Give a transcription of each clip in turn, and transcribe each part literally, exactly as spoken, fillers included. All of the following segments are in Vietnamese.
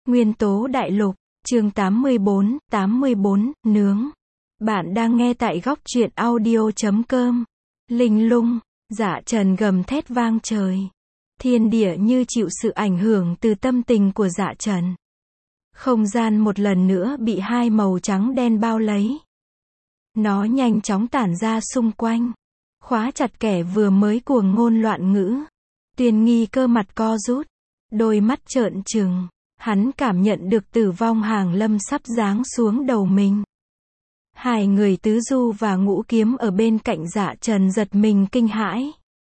Nguyên tố đại lục, chương tám mươi bốn, tám mươi bốn, nướng. Bạn đang nghe tại góc truyện audio chấm com. Linh lung, Dạ Trần gầm thét vang trời. Thiên địa như chịu sự ảnh hưởng từ tâm tình của Dạ Trần. Không gian một lần nữa bị hai màu trắng đen bao lấy. Nó nhanh chóng tản ra xung quanh, khóa chặt kẻ vừa mới cuồng ngôn loạn ngữ. Tuyền Nghi cơ mặt co rút, đôi mắt trợn trừng. Hắn cảm nhận được tử vong hàng lâm sắp giáng xuống đầu mình. Hai người tứ du và ngũ kiếm ở bên cạnh Dạ Trần giật mình kinh hãi.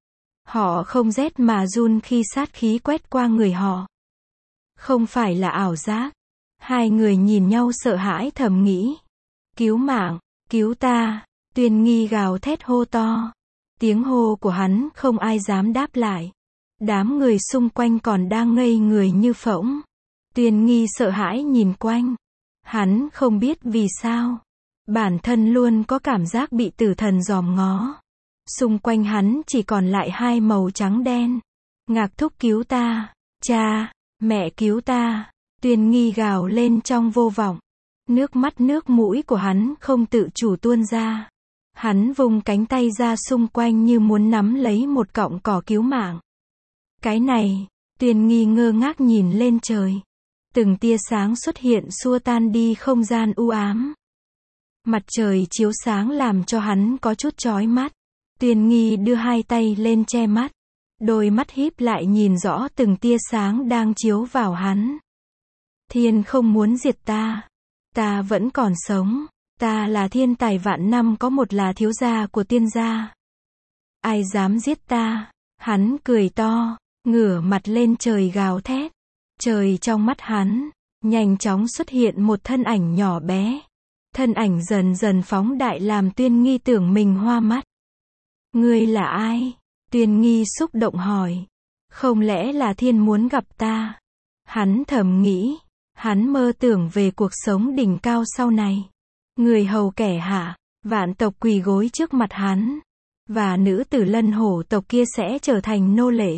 Họ không rét mà run khi sát khí quét qua người họ. Không phải là ảo giác. Hai người nhìn nhau sợ hãi thầm nghĩ. Cứu mạng, cứu ta, Tuyền Nghi gào thét hô to. Tiếng hô của hắn không ai dám đáp lại. Đám người xung quanh còn đang ngây người như phỗng. Tuyền Nghi sợ hãi nhìn quanh. Hắn không biết vì sao. Bản thân luôn có cảm giác bị tử thần dòm ngó. Xung quanh hắn chỉ còn lại hai màu trắng đen. Ngạc thúc cứu ta. Cha, mẹ cứu ta. Tuyền Nghi gào lên trong vô vọng. Nước mắt nước mũi của hắn không tự chủ tuôn ra. Hắn vùng cánh tay ra xung quanh như muốn nắm lấy một cọng cỏ cứu mạng. Cái này, Tuyền Nghi ngơ ngác nhìn lên trời. Từng tia sáng xuất hiện xua tan đi không gian u ám. Mặt trời chiếu sáng làm cho hắn có chút chói mắt. Tuyền Nghi đưa hai tay lên che mắt. Đôi mắt híp lại nhìn rõ từng tia sáng đang chiếu vào hắn. Thiên không muốn diệt ta. Ta vẫn còn sống. Ta là thiên tài vạn năm có một là thiếu gia của tiên gia. Ai dám giết ta? Hắn cười to, ngửa mặt lên trời gào thét. Trời trong mắt hắn, nhanh chóng xuất hiện một thân ảnh nhỏ bé. Thân ảnh dần dần phóng đại làm Tuyền Nghi tưởng mình hoa mắt. Ngươi là ai? Tuyền Nghi xúc động hỏi. Không lẽ là thiên muốn gặp ta? Hắn thầm nghĩ. Hắn mơ tưởng về cuộc sống đỉnh cao sau này. Người hầu kẻ hạ, vạn tộc quỳ gối trước mặt hắn. Và nữ tử lân hổ tộc kia sẽ trở thành nô lệ.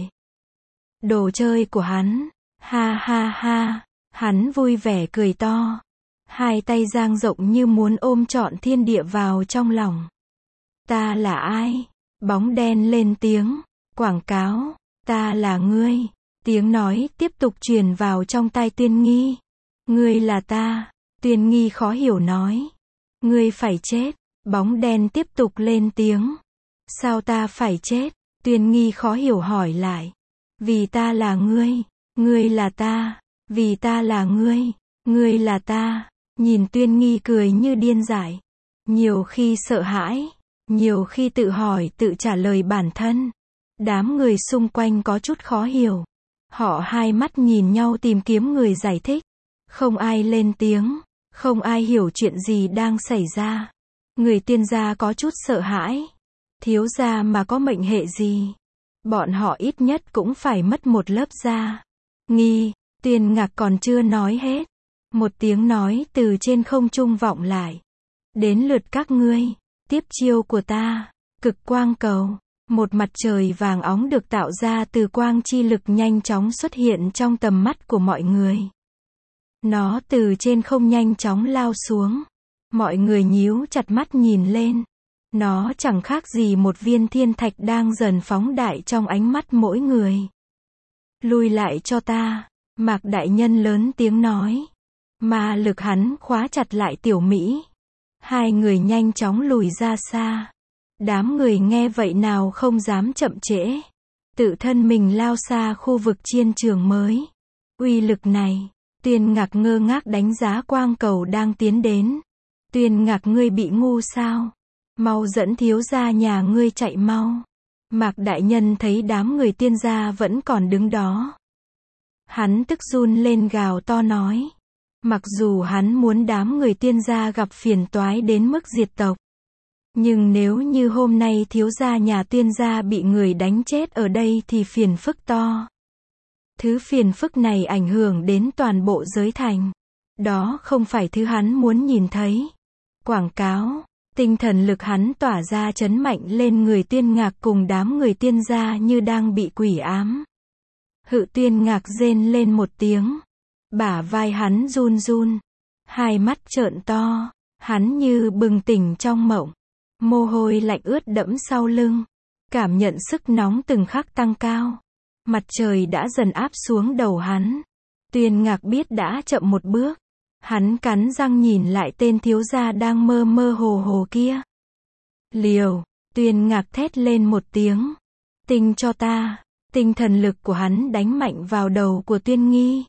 Đồ chơi của hắn. Ha ha ha, hắn vui vẻ cười to. Hai tay dang rộng như muốn ôm trọn thiên địa vào trong lòng. Ta là ai? Bóng đen lên tiếng. Quảng cáo. Ta là ngươi. Tiếng nói tiếp tục truyền vào trong tai Tuyền Nghi. Ngươi là ta. Tuyền Nghi khó hiểu nói. Ngươi phải chết. Bóng đen tiếp tục lên tiếng. Sao ta phải chết? Tuyền Nghi khó hiểu hỏi lại. Vì ta là ngươi. Ngươi là ta. Vì ta là ngươi. Ngươi là ta. Nhìn Tuyền Nghi cười như điên dại. Nhiều khi sợ hãi. Nhiều khi tự hỏi tự trả lời bản thân. Đám người xung quanh có chút khó hiểu. Họ hai mắt nhìn nhau tìm kiếm người giải thích. Không ai lên tiếng. Không ai hiểu chuyện gì đang xảy ra. Người tiên gia có chút sợ hãi. Thiếu gia mà có mệnh hệ gì? Bọn họ ít nhất cũng phải mất một lớp da. Nghi, Tuyền Ngạc còn chưa nói hết. Một tiếng nói từ trên không trung vọng lại. Đến lượt các ngươi. Tiếp chiêu của ta. Cực quang cầu. Một mặt trời vàng óng được tạo ra từ quang chi lực nhanh chóng xuất hiện trong tầm mắt của mọi người. Nó từ trên không nhanh chóng lao xuống. Mọi người nhíu chặt mắt nhìn lên. Nó chẳng khác gì một viên thiên thạch đang dần phóng đại trong ánh mắt mỗi người. Lùi lại cho ta. Mạc đại nhân lớn tiếng nói. Ma lực hắn khóa chặt lại Tiểu Mỹ. Hai người nhanh chóng lùi ra xa. Đám người nghe vậy nào không dám chậm trễ. Tự thân mình lao xa khu vực chiến trường mới. Uy lực này. Tuyền Ngạc ngơ ngác đánh giá quang cầu đang tiến đến. Tuyền Ngạc ngươi bị ngu sao? Mau dẫn thiếu gia nhà ngươi chạy mau. Mạc đại nhân thấy đám người tiên gia vẫn còn đứng đó. Hắn tức run lên gào to nói. Mặc dù hắn muốn đám người tiên gia gặp phiền toái đến mức diệt tộc. Nhưng nếu như hôm nay thiếu gia nhà tiên gia bị người đánh chết ở đây thì phiền phức to. Thứ phiền phức này ảnh hưởng đến toàn bộ giới thành. Đó không phải thứ hắn muốn nhìn thấy. Quảng cáo. Tinh thần lực hắn tỏa ra chấn mạnh lên người Tuyền Ngạc cùng đám người tiên gia như đang bị quỷ ám. Hự Tuyền Ngạc rên lên một tiếng. Bả vai hắn run run. Hai mắt trợn to. Hắn như bừng tỉnh trong mộng. Mồ hôi lạnh ướt đẫm sau lưng. Cảm nhận sức nóng từng khắc tăng cao. Mặt trời đã dần áp xuống đầu hắn. Tuyên Ngạc biết đã chậm một bước. Hắn cắn răng nhìn lại tên thiếu gia đang mơ mơ hồ hồ kia. Liều, Tuyên Ngạc thét lên một tiếng. Tinh cho ta. Tinh thần lực của hắn đánh mạnh vào đầu của Tuyên Nghi.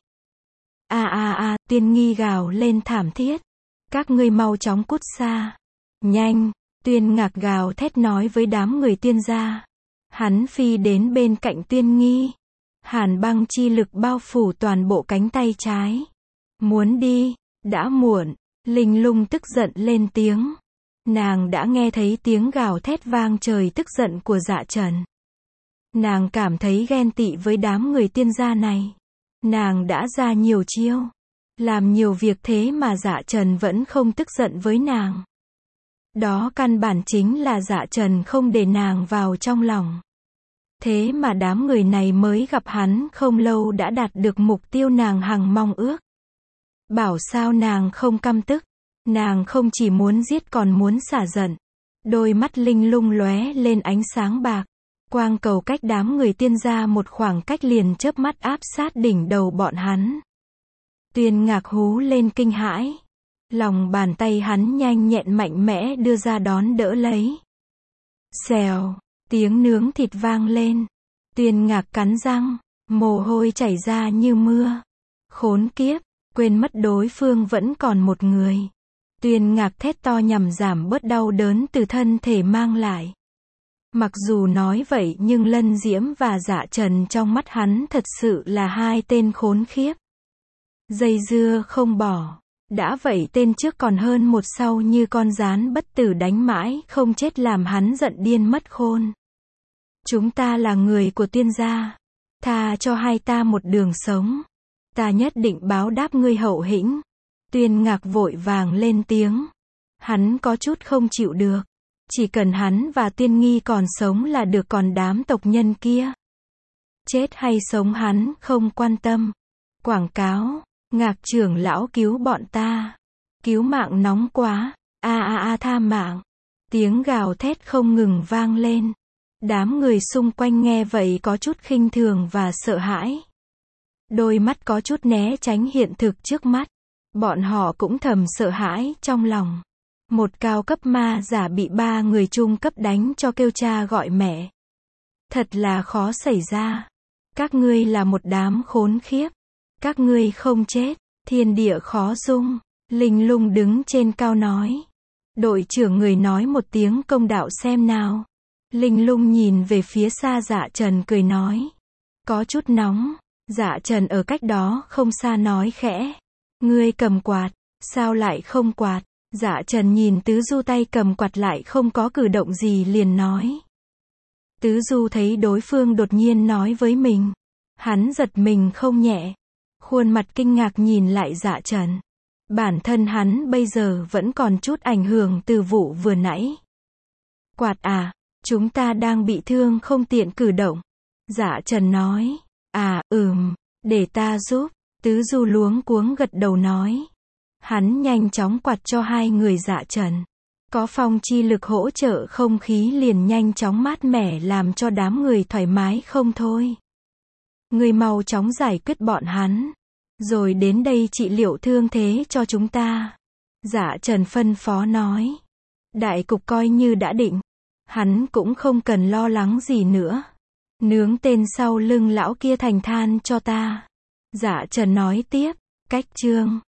A a a, Tuyên Nghi gào lên thảm thiết. Các ngươi mau chóng cút xa. Nhanh, Tuyên Ngạc gào thét nói với đám người Tuyên gia. Hắn phi đến bên cạnh Tuyên Nghi. Hàn băng chi lực bao phủ toàn bộ cánh tay trái. Muốn đi, đã muộn. Linh Lung tức giận lên tiếng. Nàng đã nghe thấy tiếng gào thét vang trời tức giận của Dạ Trần. Nàng cảm thấy ghen tị với đám người Tiên gia này. Nàng đã ra nhiều chiêu, làm nhiều việc thế mà Dạ Trần vẫn không tức giận với nàng. Đó căn bản chính là Dạ Trần không để nàng vào trong lòng. Thế mà đám người này mới gặp hắn không lâu đã đạt được mục tiêu nàng hằng mong ước. Bảo sao nàng không căm tức. Nàng không chỉ muốn giết còn muốn xả giận. Đôi mắt Linh Lung lóe lên ánh sáng bạc. Quang cầu cách đám người Tiên gia một khoảng cách liền chớp mắt áp sát đỉnh đầu bọn hắn. Tuyên Ngạc hú lên kinh hãi. Lòng bàn tay hắn nhanh nhẹn mạnh mẽ đưa ra đón đỡ lấy. Xèo, tiếng nướng thịt vang lên. Tuyên Ngạc cắn răng, mồ hôi chảy ra như mưa. Khốn kiếp, quên mất đối phương vẫn còn một người. Tuyên Ngạc thét to nhằm giảm bớt đau đớn từ thân thể mang lại. Mặc dù nói vậy nhưng Lân Diễm và Dạ Trần trong mắt hắn thật sự là hai tên khốn khiếp. Dây dưa không bỏ. Đã vậy tên trước còn hơn một sau như con gián bất tử đánh mãi không chết làm hắn giận điên mất khôn. Chúng ta là người của Tuyên gia. Tha cho hai ta một đường sống. Ta nhất định báo đáp ngươi hậu hĩnh. Tuyên Ngạc vội vàng lên tiếng. Hắn có chút không chịu được. Chỉ cần hắn và Tuyên Nghi còn sống là được, còn đám tộc nhân kia. Chết hay sống hắn không quan tâm. Quảng cáo, Ngạc trưởng lão cứu bọn ta. Cứu mạng nóng quá, a a a tha mạng. Tiếng gào thét không ngừng vang lên. Đám người xung quanh nghe vậy có chút khinh thường và sợ hãi. Đôi mắt có chút né tránh hiện thực trước mắt. Bọn họ cũng thầm sợ hãi trong lòng. Một cao cấp ma giả bị ba người trung cấp đánh cho kêu cha gọi mẹ. Thật là khó xảy ra. Các ngươi là một đám khốn khiếp. Các ngươi không chết, thiên địa khó dung. Linh Lung đứng trên cao nói. Đội trưởng người nói một tiếng công đạo xem nào. Linh Lung nhìn về phía xa Dạ Trần cười nói. Có chút nóng. Dạ Trần ở cách đó không xa nói khẽ. Ngươi cầm quạt, sao lại không quạt? Dạ Trần nhìn Tứ Du tay cầm quạt lại không có cử động gì liền nói. Tứ Du thấy đối phương đột nhiên nói với mình. Hắn giật mình không nhẹ. Khuôn mặt kinh ngạc nhìn lại Dạ Trần. Bản thân hắn bây giờ vẫn còn chút ảnh hưởng từ vụ vừa nãy. Quạt à, chúng ta đang bị thương không tiện cử động. Dạ Trần nói. À, ừm, để ta giúp. Tứ Du luống cuống gật đầu nói. Hắn nhanh chóng quạt cho hai người Dạ Trần. Có phong chi lực hỗ trợ không khí liền nhanh chóng mát mẻ làm cho đám người thoải mái không thôi. Người mau chóng giải quyết bọn hắn. Rồi đến đây trị liệu thương thế cho chúng ta. Dạ Trần phân phó nói. Đại cục coi như đã định. Hắn cũng không cần lo lắng gì nữa. Nướng tên sau lưng lão kia thành than cho ta. Dạ Trần nói tiếp. Cách chương